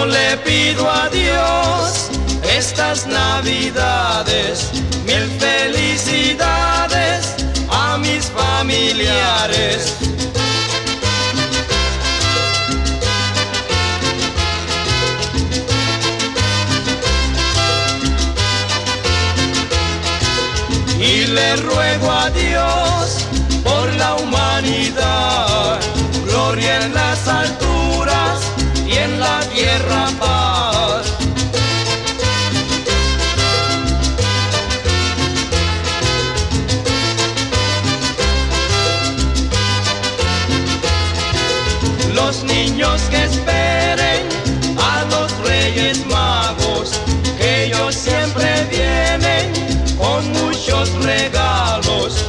Yo le pido a Dios estas navidades, mil felicidades a mis familiares. Y le ruego a Dios por la humanidad, gloria en las alturas y en la tierra paz. Los niños que esperen a los Reyes Magos, que ellos siempre vienen con muchos regalos.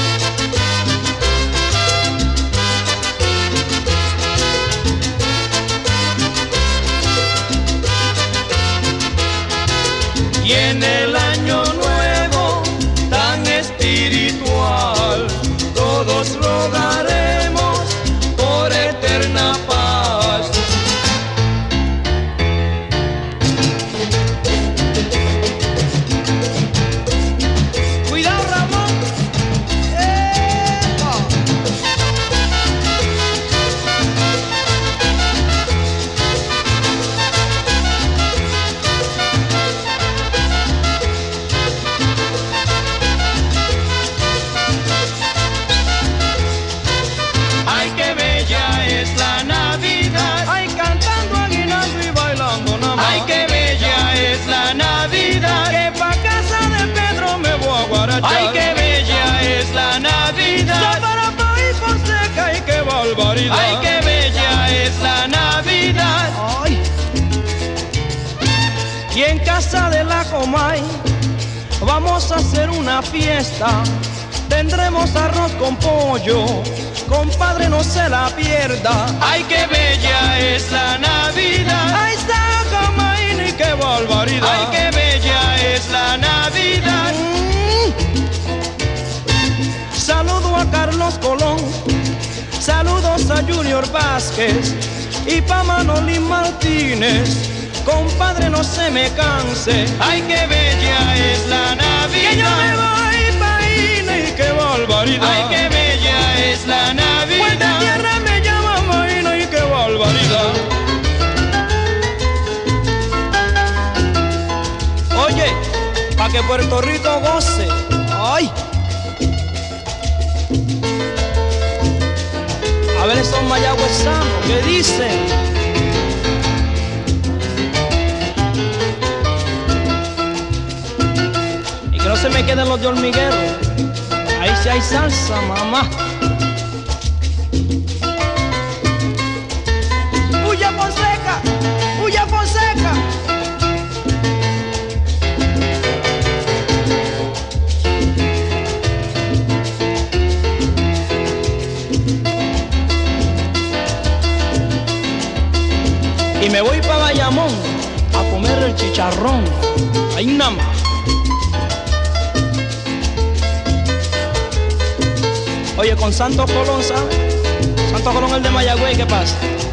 Y en el año nuevo tan espiritual, todos rogaremos por eterna paz. Cuidado, Ramón. Ay, qué bella es la Navidad. Ay, cantando aguinaldo y bailando nada más. Ay, qué bella es la Navidad. Que pa' casa de Pedro me voy a guarachar. Ay, qué bella es la Navidad. Para país por seca y qué barbaridad. Ay, qué bella es la Navidad. Ay. Y en casa de la Comay vamos a hacer una fiesta. Tendremos arroz con pollo, compadre, no se la pierda. Ay, qué bella es la Navidad. Ay, Comay, ni qué barbaridad. Ay, qué bella es la Navidad. Saludo a Carlos Colón, saludos a Junior Vázquez y pa' Manolín Martínez. Compadre, no se me canse. Ay, qué bella es la Navidad. Que yo me voy pa' Ina y qué barbaridad. Ay, qué bella es la Navidad. Pues de tierra me llaman Maína y qué barbaridad. Oye, pa' que Puerto Rico goce. Ay. A ver esos mayagüezanos, ¿qué dicen? Y que no se me queden los de hormiguero. Ahí sí hay salsa, mamá. ¡Huya Fonseca! ¡Huya Fonseca! Y me voy para Bayamón a comer el chicharrón. Ahí nada más. Oye, con Santos Colón, ¿sabes? Santos Colón, el de Mayagüey, ¿qué pasa?